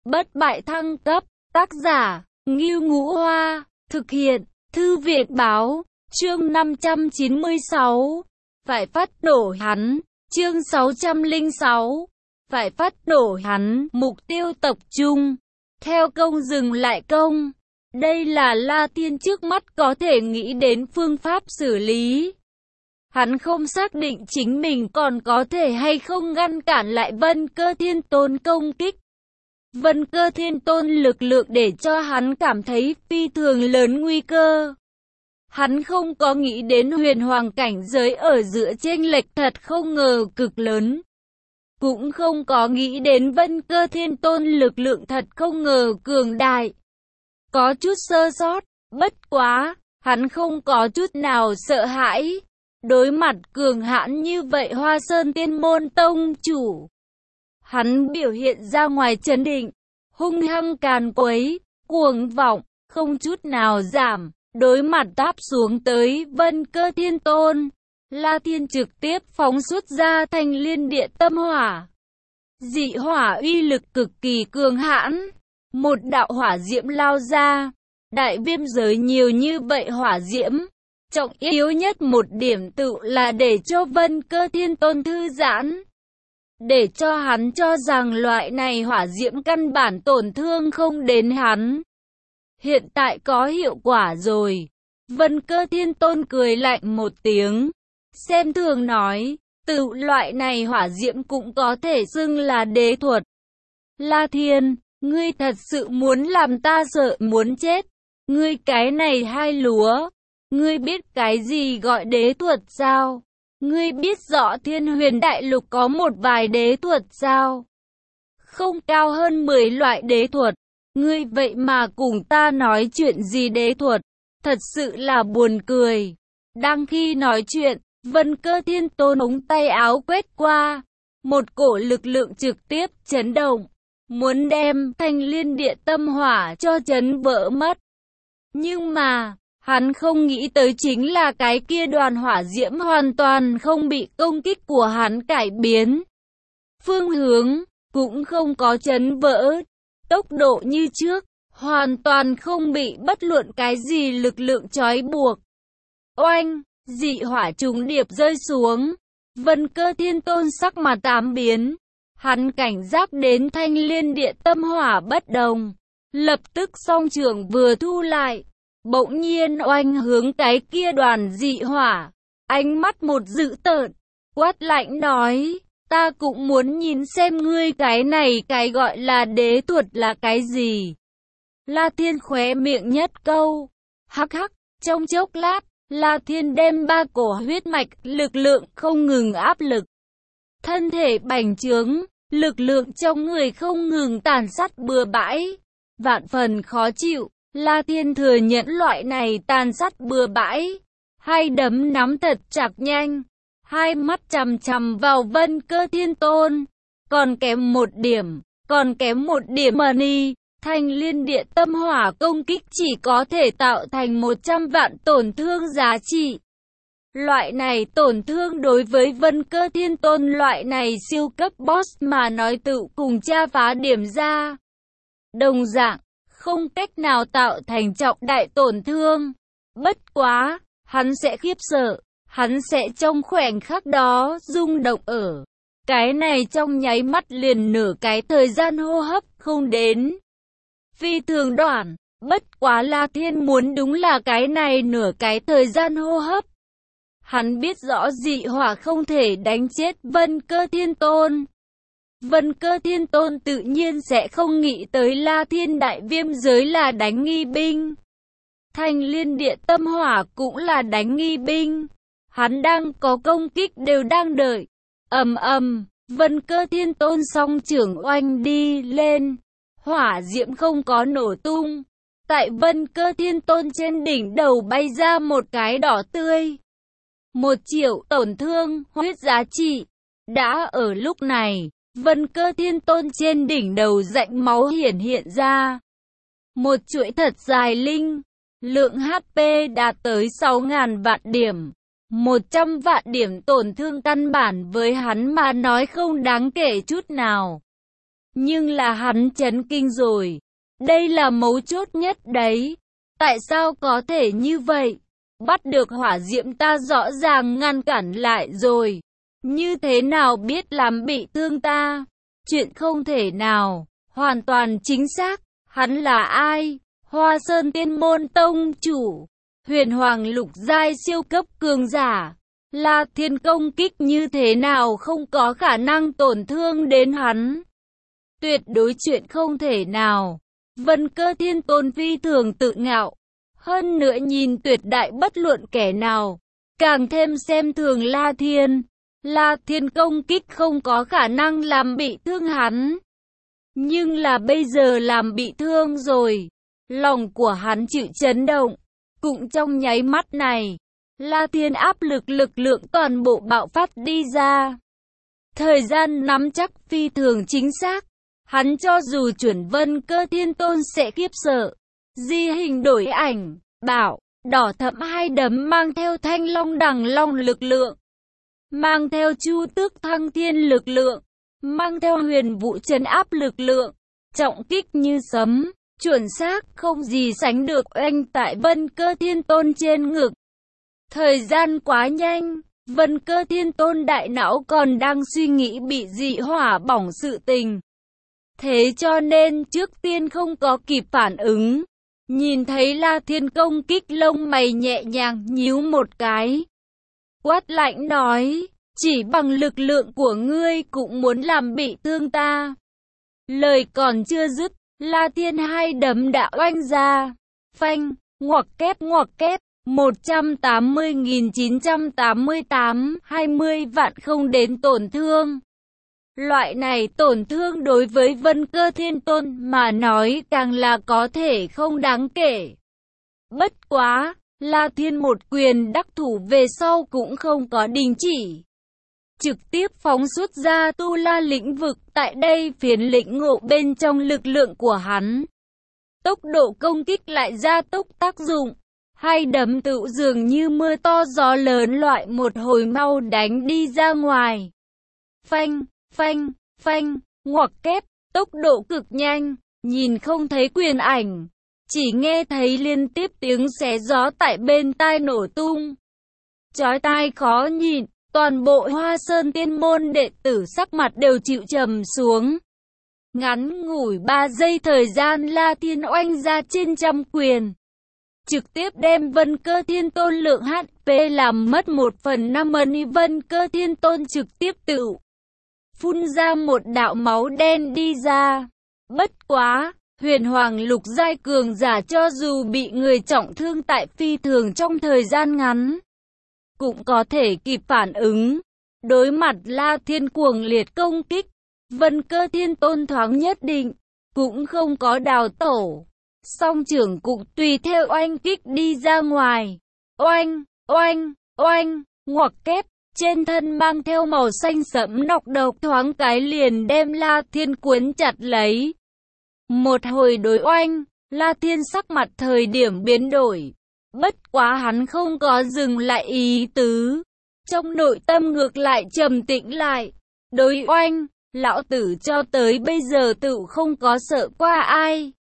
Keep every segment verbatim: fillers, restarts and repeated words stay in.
Bất bại thăng cấp, tác giả, Ngưu Ngũ Hoa, thực hiện, Thư viện Báo, chương năm trăm chín mươi sáu, phải phát nổ hắn, chương sáu trăm lẻ sáu, phải phát nổ hắn, mục tiêu tập trung, theo công dừng lại công. Đây là La Thiên trước mắt có thể nghĩ đến phương pháp xử lý. Hắn không xác định chính mình còn có thể hay không ngăn cản lại Vân Cơ Thiên Tôn công kích. Vân Cơ Thiên Tôn lực lượng để cho hắn cảm thấy phi thường lớn nguy cơ. Hắn không có nghĩ đến huyền hoàng cảnh giới ở giữa chênh lệch thật không ngờ cực lớn. Cũng không có nghĩ đến Vân Cơ Thiên Tôn lực lượng thật không ngờ cường đại. Có chút sơ sót, bất quá, hắn không có chút nào sợ hãi. Đối mặt cường hãn như vậy Hoa Sơn Tiên Môn Tông chủ, hắn biểu hiện ra ngoài trấn định, hung hăng càn quấy, cuồng vọng, không chút nào giảm. Đối mặt đáp xuống tới Vân Cơ Thiên Tôn, La Thiên trực tiếp phóng xuất ra Thanh Liên Địa Tâm Hỏa. Dị hỏa uy lực cực kỳ cường hãn, một đạo hỏa diễm lao ra. Đại viêm giới nhiều như vậy hỏa diễm, trọng yếu nhất một điểm tự là để cho Vân Cơ Thiên Tôn thư giãn. Để cho hắn cho rằng loại này hỏa diễm căn bản tổn thương không đến hắn. Hiện tại có hiệu quả rồi. Vân Cơ Thiên Tôn cười lạnh một tiếng, xem thường nói, tự loại này hỏa diễm cũng có thể xưng là đế thuật. La Thiên, ngươi thật sự muốn làm ta sợ muốn chết. Ngươi cái này hai lúa, ngươi biết cái gì gọi đế thuật sao? Ngươi biết rõ Thiên Huyền Đại Lục có một vài đế thuật sao? Không cao hơn mười loại đế thuật. Ngươi vậy mà cùng ta nói chuyện gì đế thuật? Thật sự là buồn cười. Đang khi nói chuyện, Vân Cơ Thiên Tôn ống tay áo quét qua, một cổ lực lượng trực tiếp chấn động, muốn đem Thanh Liên Địa Tâm Hỏa cho chấn vỡ mất. Nhưng mà, hắn không nghĩ tới chính là cái kia đoàn hỏa diễm hoàn toàn không bị công kích của hắn cải biến. Phương hướng, cũng không có chấn vỡ. Tốc độ như trước, hoàn toàn không bị bất luận cái gì lực lượng trói buộc. Oanh, dị hỏa trùng điệp rơi xuống. Vân Cơ Thiên Tôn sắc mặt tám biến. Hắn cảnh giác đến Thanh Liên Địa Tâm Hỏa bất đồng. Lập tức song trường vừa thu lại. Bỗng nhiên oanh hướng cái kia đoàn dị hỏa. Ánh mắt một dữ tợn, quát lạnh nói. Ta cũng muốn nhìn xem ngươi cái này cái gọi là đế thuật là cái gì. La Thiên khóe miệng nhất câu. Hắc hắc, trong chốc lát, La Thiên đem ba cổ huyết mạch, lực lượng không ngừng áp lực. Thân thể bành trướng, lực lượng trong người không ngừng tàn sát bừa bãi. Vạn phần khó chịu, La Thiên thừa nhận loại này tàn sát bừa bãi. Hai đấm nắm thật chặt nhanh. Hai mắt chằm chằm vào Vân Cơ Thiên Tôn. Còn kém một điểm, còn kém một điểm mà đi. Thanh Liên Địa Tâm Hỏa công kích chỉ có thể tạo thành một trăm vạn tổn thương giá trị. Loại này tổn thương đối với Vân Cơ Thiên Tôn loại này siêu cấp boss mà nói tự cùng tra phá điểm ra. Đồng dạng, không cách nào tạo thành trọng đại tổn thương. Bất quá, hắn sẽ khiếp sợ. Hắn sẽ trong khoảnh khắc đó rung động ở. Cái này trong nháy mắt liền nửa cái thời gian hô hấp không đến. Phi thường đoạn, bất quá La Thiên muốn đúng là cái này nửa cái thời gian hô hấp. Hắn biết rõ dị hỏa không thể đánh chết Vân Cơ Thiên Tôn. Vân Cơ Thiên Tôn tự nhiên sẽ không nghĩ tới La Thiên đại viêm giới là đánh nghi binh. Thanh Liên Địa Tâm Hỏa cũng là đánh nghi binh. Hắn đang có công kích đều đang đợi. Ầm ầm, Vân Cơ Thiên Tôn song trưởng oanh đi lên. Hỏa diễm không có nổ tung. Tại Vân Cơ Thiên Tôn trên đỉnh đầu bay ra một cái đỏ tươi. Một triệu tổn thương, huyết giá trị. Đã ở lúc này, Vân Cơ Thiên Tôn trên đỉnh đầu rãnh máu hiển hiện ra. Một chuỗi thật dài linh. Lượng hát pê đạt tới sáu nghìn vạn điểm. một trăm vạn điểm tổn thương căn bản với hắn mà nói không đáng kể chút nào. Nhưng là hắn chấn kinh rồi. Đây là mấu chốt nhất đấy. Tại sao có thể như vậy? Bắt được hỏa diệm ta rõ ràng ngăn cản lại rồi. Như thế nào biết làm bị thương ta? Chuyện không thể nào. Hoàn toàn chính xác. Hắn là ai? Hoa Sơn Tiên Môn Tông Chủ. Huyền Hoàng lục giai siêu cấp cường giả. La Thiên công kích như thế nào không có khả năng tổn thương đến hắn. Tuyệt đối chuyện không thể nào. Vân Cơ Thiên Tôn phi thường tự ngạo. Hơn nữa nhìn tuyệt đại bất luận kẻ nào. Càng thêm xem thường La Thiên. La Thiên công kích không có khả năng làm bị thương hắn. Nhưng là bây giờ làm bị thương rồi. Lòng của hắn chịu chấn động. Cũng trong nháy mắt này, La Thiên áp lực lực lượng toàn bộ bạo phát đi ra. Thời gian nắm chắc phi thường chính xác. Hắn cho dù chuẩn Vân Cơ Thiên Tôn sẽ khiếp sợ. Di hình đổi ảnh, bảo, đỏ thẫm hai đấm mang theo thanh long đằng long lực lượng. Mang theo chu tước thăng thiên lực lượng. Mang theo huyền vũ trấn áp lực lượng. Trọng kích như sấm. Chuẩn xác không gì sánh được oanh tại Vân Cơ Thiên Tôn trên ngực. Thời gian quá nhanh, Vân Cơ Thiên Tôn đại não còn đang suy nghĩ bị dị hỏa bỏng sự tình. Thế cho nên trước tiên không có kịp phản ứng. Nhìn thấy La Thiên công kích lông mày nhẹ nhàng nhíu một cái. Quát lạnh nói, chỉ bằng lực lượng của ngươi cũng muốn làm bị thương ta. Lời còn chưa dứt. La Thiên hai đấm đã oanh ra. Phanh, ngoặc kép ngoặc kép, một trăm tám mươi nghìn chín trăm tám mươi tám, hai mươi vạn không đến tổn thương. Loại này tổn thương đối với Vân Cơ Thiên Tôn mà nói càng là có thể không đáng kể. Bất quá, La Thiên một quyền đắc thủ về sau cũng không có đình chỉ. Trực tiếp phóng xuất ra tu la lĩnh vực, tại đây phiến lĩnh ngộ bên trong lực lượng của hắn. Tốc độ công kích lại gia tốc tác dụng. Hai đấm tựu dường như mưa to gió lớn loại một hồi mau đánh đi ra ngoài. Phanh, phanh, phanh, ngoặc kép, tốc độ cực nhanh, nhìn không thấy quyền ảnh. Chỉ nghe thấy liên tiếp tiếng xé gió tại bên tai nổ tung. Chói tai khó nhìn. Toàn bộ Hoa Sơn Tiên Môn đệ tử sắc mặt đều chịu trầm xuống. Ngắn ngủi ba giây thời gian La Thiên oanh ra trên trăm quyền. Trực tiếp đem Vân Cơ Thiên Tôn lượng hát pê làm mất một phần năm ân. Vân Cơ Thiên Tôn trực tiếp tự phun ra một đạo máu đen đi ra. Bất quá, huyền hoàng lục giai cường giả cho dù bị người trọng thương tại phi thường trong thời gian ngắn. Cũng có thể kịp phản ứng. Đối mặt La Thiên cuồng liệt công kích, Vân Cơ Thiên Tôn thoáng nhất định, cũng không có đào tổ. Song trưởng cũng tùy theo oanh kích đi ra ngoài. Oanh, oanh, oanh, ngoặc kép, trên thân mang theo màu xanh sẫm nọc độc thoáng cái liền đem La Thiên cuốn chặt lấy. Một hồi đối oanh, La Thiên sắc mặt thời điểm biến đổi. Bất quá hắn không có dừng lại ý tứ. Trong nội tâm ngược lại trầm tĩnh lại. Đối oanh, lão tử cho tới bây giờ tự không có sợ qua ai.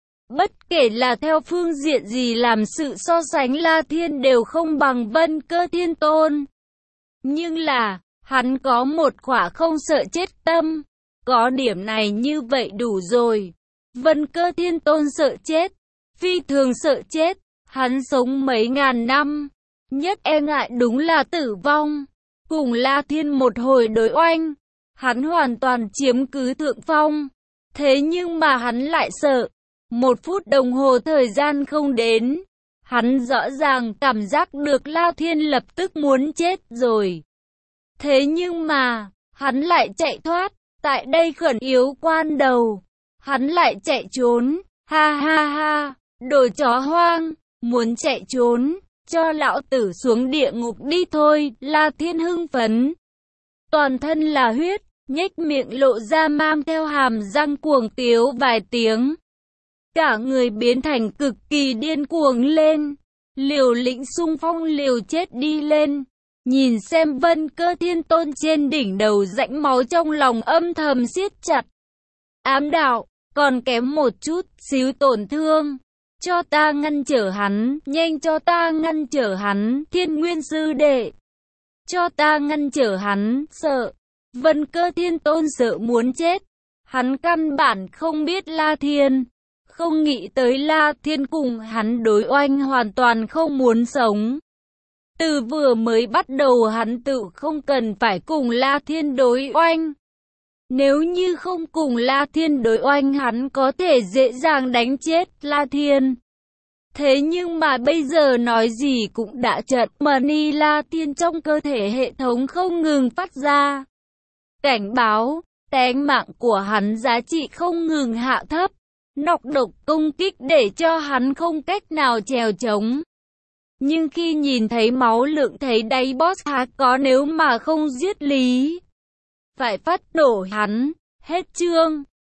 Bất kể là theo phương diện gì làm sự so sánh La Thiên đều không bằng Vân Cơ Thiên Tôn. Nhưng là, hắn có một khỏa không sợ chết tâm. Có điểm này như vậy đủ rồi. Vân Cơ Thiên Tôn sợ chết. Phi thường sợ chết. Hắn sống mấy ngàn năm, nhất e ngại đúng là tử vong. Cùng La Thiên một hồi đối oanh, hắn hoàn toàn chiếm cứ thượng phong. Thế nhưng mà hắn lại sợ. Một phút đồng hồ thời gian không đến, hắn rõ ràng cảm giác được La Thiên lập tức muốn chết rồi. Thế nhưng mà, hắn lại chạy thoát. Tại đây khẩn yếu quan đầu, hắn lại chạy trốn. Ha ha ha, đồ chó hoang. Muốn chạy trốn, cho lão tử xuống địa ngục đi thôi. La Thiên hưng phấn. Toàn thân là huyết, nhếch miệng lộ ra mang theo hàm răng cuồng tiếu vài tiếng. Cả người biến thành cực kỳ điên cuồng lên. Liều lĩnh xung phong liều chết đi lên. Nhìn xem Vân Cơ Thiên Tôn trên đỉnh đầu rãnh máu trong lòng âm thầm siết chặt. ám đạo, còn kém một chút xíu tổn thương. Cho ta ngăn trở hắn, nhanh cho ta ngăn trở hắn, Thiên Nguyên sư đệ. Cho ta ngăn trở hắn, sợ. Vân Cơ Thiên Tôn sợ muốn chết. Hắn căn bản không biết La Thiên. Không nghĩ tới La Thiên cùng hắn đối oanh hoàn toàn không muốn sống. Từ vừa mới bắt đầu hắn tự không cần phải cùng La Thiên đối oanh. Nếu như không cùng La Thiên đối oanh hắn có thể dễ dàng đánh chết La Thiên. Thế nhưng mà bây giờ nói gì cũng đã chật, Mani La Thiên trong cơ thể hệ thống không ngừng phát ra cảnh báo, tánh mạng của hắn giá trị không ngừng hạ thấp, nọc độc công kích để cho hắn không cách nào chèo chống. Nhưng khi nhìn thấy máu lượng thấy đáy boss há có nếu mà không giết lý, phải phát nổ hắn, hết chương.